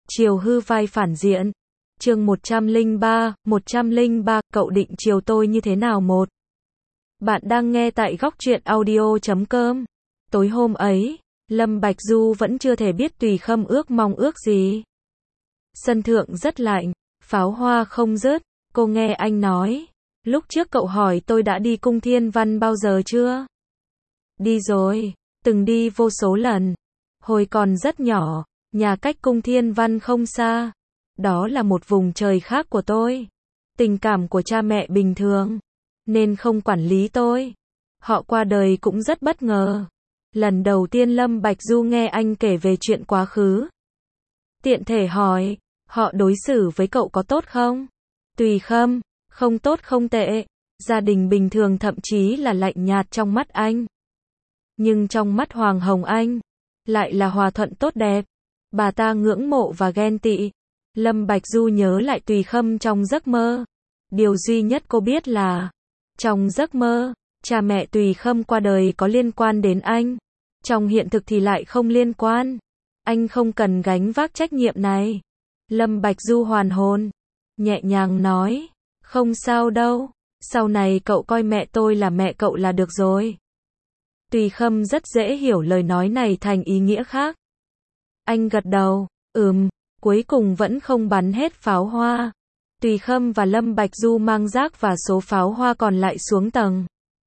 Chiều hư vai phản diện. Chương 103, cậu định chiều tôi như thế nào một? Bạn đang nghe tại góc truyện audio.com. Tối hôm ấy, Lâm Bạch Du vẫn chưa thể biết Tùy Khâm ước mong ước gì. Sân thượng rất lạnh, pháo hoa không dứt, cô nghe anh nói. Lúc trước cậu hỏi tôi đã đi cung Thiên Văn bao giờ chưa? Đi rồi, từng đi vô số lần. Hồi còn rất nhỏ, nhà cách cung Thiên Văn không xa. Đó là một vùng trời khác của tôi. Tình cảm của cha mẹ bình thường, nên không quản lý tôi. Họ qua đời cũng rất bất ngờ. Lần đầu tiên Lâm Bạch Du nghe anh kể về chuyện quá khứ. Tiện thể hỏi, họ đối xử với cậu có tốt không? Tùy Khâm, không tốt không tệ. Gia đình bình thường thậm chí là lạnh nhạt trong mắt anh. Nhưng trong mắt Hoàng Hồng Anh, lại là hòa thuận tốt đẹp. Bà ta ngưỡng mộ và ghen tị. Lâm Bạch Du nhớ lại Tùy Khâm trong giấc mơ. Điều duy nhất cô biết là, trong giấc mơ, cha mẹ Tùy Khâm qua đời có liên quan đến anh. Trong hiện thực thì lại không liên quan. Anh không cần gánh vác trách nhiệm này. Lâm Bạch Du hoàn hồn, nhẹ nhàng nói, không sao đâu, sau này cậu coi mẹ tôi là mẹ cậu là được rồi. Tùy Khâm rất dễ hiểu lời nói này thành ý nghĩa khác. Anh gật đầu, cuối cùng vẫn không bắn hết pháo hoa. Tùy Khâm và Lâm Bạch Du mang rác và số pháo hoa còn lại xuống tầng.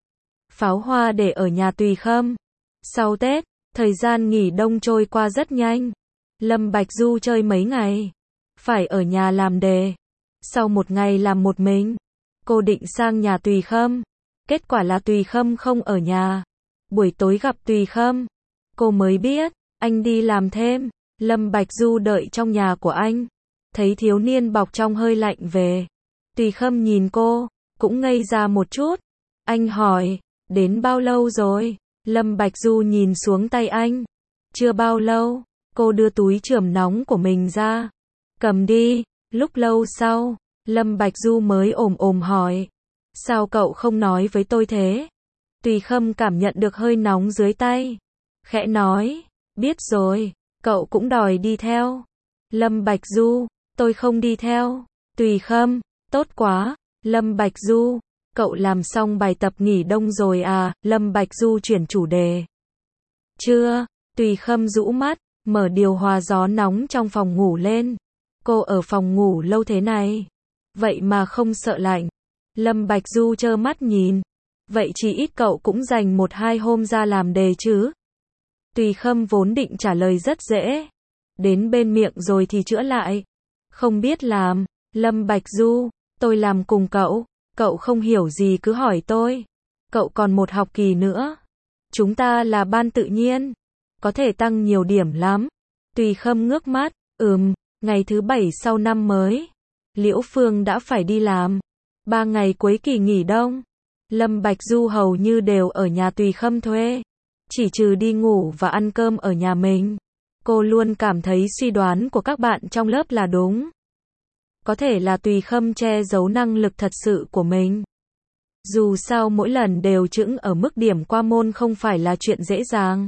Pháo hoa để ở nhà Tùy Khâm. Sau Tết, thời gian nghỉ đông trôi qua rất nhanh. Lâm Bạch Du chơi mấy ngày, phải ở nhà làm đề. Sau một ngày làm một mình, cô định sang nhà Tùy Khâm. Kết quả là Tùy Khâm không ở nhà. Buổi tối gặp Tùy Khâm, cô mới biết, anh đi làm thêm. Lâm Bạch Du đợi trong nhà của anh, thấy thiếu niên bọc trong hơi lạnh về. Tùy Khâm nhìn cô, cũng ngây ra một chút. Anh hỏi, đến bao lâu rồi? Lâm Bạch Du nhìn xuống tay anh. Chưa bao lâu. Cô đưa túi chườm nóng của mình ra. Cầm đi. Lúc lâu sau, Lâm Bạch Du mới ồm hỏi, sao cậu không nói với tôi thế? Tùy Khâm cảm nhận được hơi nóng dưới tay, khẽ nói, biết rồi. Cậu cũng đòi đi theo. Lâm Bạch Du, tôi không đi theo. Tùy Khâm, tốt quá. Lâm Bạch Du, cậu làm xong bài tập nghỉ đông rồi à? Lâm Bạch Du chuyển chủ đề. Chưa. Tùy Khâm rũ mắt, mở điều hòa gió nóng trong phòng ngủ lên. Cô ở phòng ngủ lâu thế này, vậy mà không sợ lạnh. Lâm Bạch Du trơ mắt nhìn. Vậy chỉ ít cậu cũng dành 1-2 hôm ra làm đề chứ? Tùy Khâm vốn định trả lời rất dễ. Đến bên miệng rồi thì chữa lại. Không biết làm. Lâm Bạch Du, tôi làm cùng cậu. Cậu không hiểu gì cứ hỏi tôi. Cậu còn một học kỳ nữa. Chúng ta là ban tự nhiên. Có thể tăng nhiều điểm lắm. Tùy Khâm ngước mắt. Ngày thứ 7 sau năm mới. Liễu Phương đã phải đi làm. 3 ngày cuối kỳ nghỉ đông. Lâm Bạch Du hầu như đều ở nhà Tùy Khâm thuê. Chỉ trừ đi ngủ và ăn cơm ở nhà mình. Cô luôn cảm thấy suy đoán của các bạn trong lớp là đúng. Có thể là Tùy Khâm che giấu năng lực thật sự của mình. Dù sao mỗi lần đều chững ở mức điểm qua môn không phải là chuyện dễ dàng.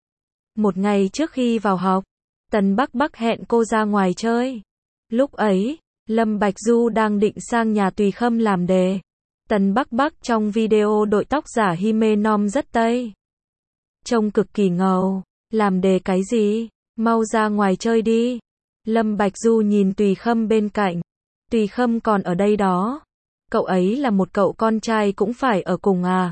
Một ngày trước khi vào học, Tần Bắc Bắc hẹn cô ra ngoài chơi. Lúc ấy, Lâm Bạch Du đang định sang nhà Tùy Khâm làm đề. Tần Bắc Bắc trong video đội tóc giả Hymenom rất tây. Trông cực kỳ ngầu. Làm đề cái gì? Mau ra ngoài chơi đi. Lâm Bạch Du nhìn Tùy Khâm bên cạnh. Tùy Khâm còn ở đây đó. Cậu ấy là một cậu con trai cũng phải ở cùng à?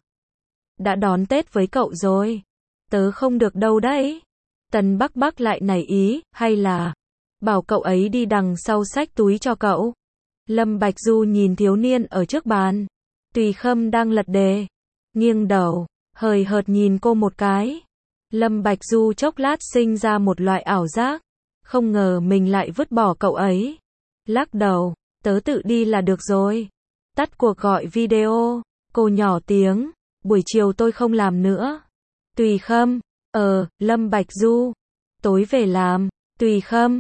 Đã đón Tết với cậu rồi. Tớ không được đâu đấy. Tần Bắc Bắc lại nảy ý, hay là bảo cậu ấy đi đằng sau xách túi cho cậu. Lâm Bạch Du nhìn thiếu niên ở trước bàn. Tùy Khâm đang lật đề. Nghiêng đầu, hời hợt nhìn cô một cái. Lâm Bạch Du chốc lát sinh ra một loại ảo giác. Không ngờ mình lại vứt bỏ cậu ấy. Lắc đầu, tớ tự đi là được rồi. Tắt cuộc gọi video. Cô nhỏ tiếng, buổi chiều tôi không làm nữa. Tùy Khâm, Lâm Bạch Du, tối về làm. Tùy Khâm,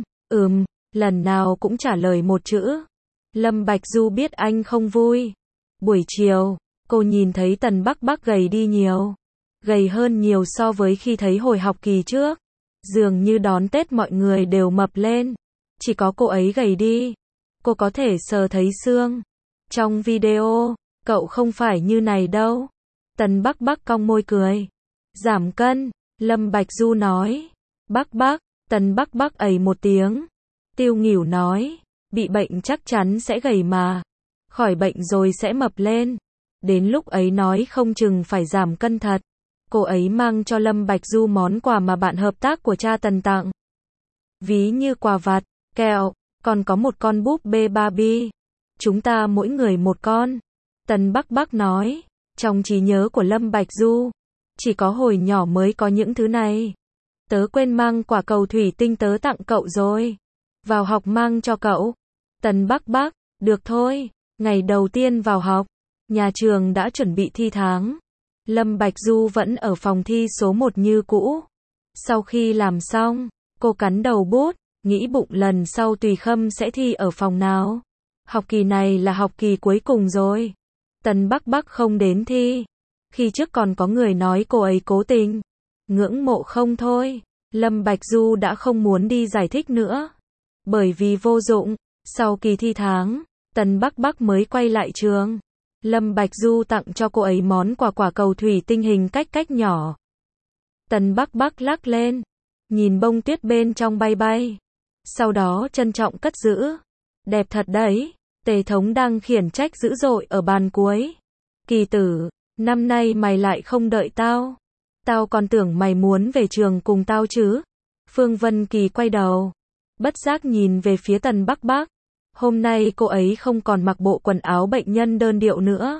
lần nào cũng trả lời một chữ. Lâm Bạch Du biết anh không vui. Buổi chiều, cô nhìn thấy Tần Bắc Bắc gầy đi nhiều. Gầy hơn nhiều so với khi thấy hồi học kỳ trước. Dường như đón Tết mọi người đều mập lên. Chỉ có cô ấy gầy đi. Cô có thể sờ thấy xương. Trong video, cậu không phải như này đâu. Tần Bắc Bắc cong môi cười. Giảm cân, Lâm Bạch Du nói. Bắc Bắc, Tần Bắc Bắc ầy một tiếng. Tiêu Nghỉu nói, bị bệnh chắc chắn sẽ gầy mà. Khỏi bệnh rồi sẽ mập lên. Đến lúc ấy nói không chừng phải giảm cân thật. Cô ấy mang cho Lâm Bạch Du món quà mà bạn hợp tác của cha Tần tặng. Ví như quà vặt, kẹo, còn có một con búp bê Barbie. Chúng ta mỗi người một con. Tần Bắc Bắc nói, trong trí nhớ của Lâm Bạch Du, chỉ có hồi nhỏ mới có những thứ này. Tớ quên mang quả cầu thủy tinh tớ tặng cậu rồi. Vào học mang cho cậu. Tần Bắc Bắc, được thôi. Ngày đầu tiên vào học, nhà trường đã chuẩn bị thi tháng. Lâm Bạch Du vẫn ở phòng thi số 1 như cũ. Sau khi làm xong, cô cắn đầu bút, nghĩ bụng lần sau Tùy Khâm sẽ thi ở phòng nào. Học kỳ này là học kỳ cuối cùng rồi. Tần Bắc Bắc không đến thi. Khi trước còn có người nói cô ấy cố tình. Ngưỡng mộ không thôi. Lâm Bạch Du đã không muốn đi giải thích nữa. Bởi vì vô dụng. Sau kỳ thi tháng, Tần Bắc Bắc mới quay lại trường. Lâm Bạch Du tặng cho cô ấy món quà quả cầu thủy tinh hình cách cách nhỏ. Tần Bắc Bắc lắc lên. Nhìn bông tuyết bên trong bay bay. Sau đó trân trọng cất giữ. Đẹp thật đấy. Tề Thống đang khiển trách dữ dội ở bàn cuối. Kỳ tử, năm nay mày lại không đợi tao. Tao còn tưởng mày muốn về trường cùng tao chứ. Phương Vân Kỳ quay đầu. Bất giác nhìn về phía Tần Bắc Bắc. Hôm nay cô ấy không còn mặc bộ quần áo bệnh nhân đơn điệu nữa.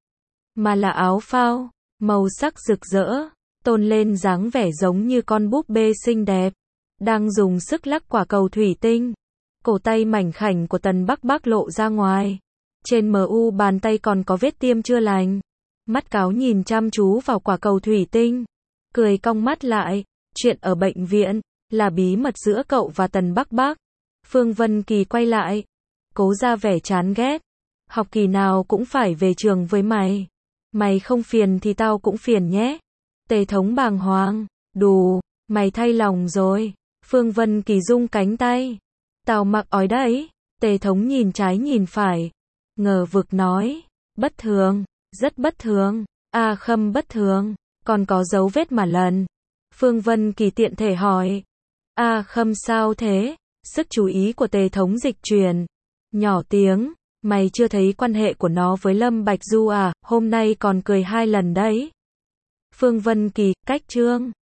Mà là áo phao, màu sắc rực rỡ, tôn lên dáng vẻ giống như con búp bê xinh đẹp. Đang dùng sức lắc quả cầu thủy tinh. Cổ tay mảnh khảnh của Tần Bắc Bắc lộ ra ngoài. Trên mu bàn tay còn có vết tiêm chưa lành. Mắt cáo nhìn chăm chú vào quả cầu thủy tinh. Cười cong mắt lại. Chuyện ở bệnh viện là bí mật giữa cậu và Tần Bắc Bắc. Phương Vân Kỳ quay lại. Cố ra vẻ chán ghét. Học kỳ nào cũng phải về trường với mày. Mày không phiền thì tao cũng phiền nhé. Tề Thống bàng hoàng. Đù, mày thay lòng rồi. Phương Vân Kỳ rung cánh tay. Tao mặc ói đấy. Tề Thống nhìn trái nhìn phải. Ngờ vực nói. Bất thường, rất bất thường. A Khâm bất thường. Còn có dấu vết mà lần. Phương Vân Kỳ tiện thể hỏi. A Khâm sao thế? Sức chú ý của Tề Thống dịch chuyển. Nhỏ tiếng. Mày chưa thấy quan hệ của nó với Lâm Bạch Du à? Hôm nay còn cười 2 lần đấy. Phương Vân Kỳ, cách chương.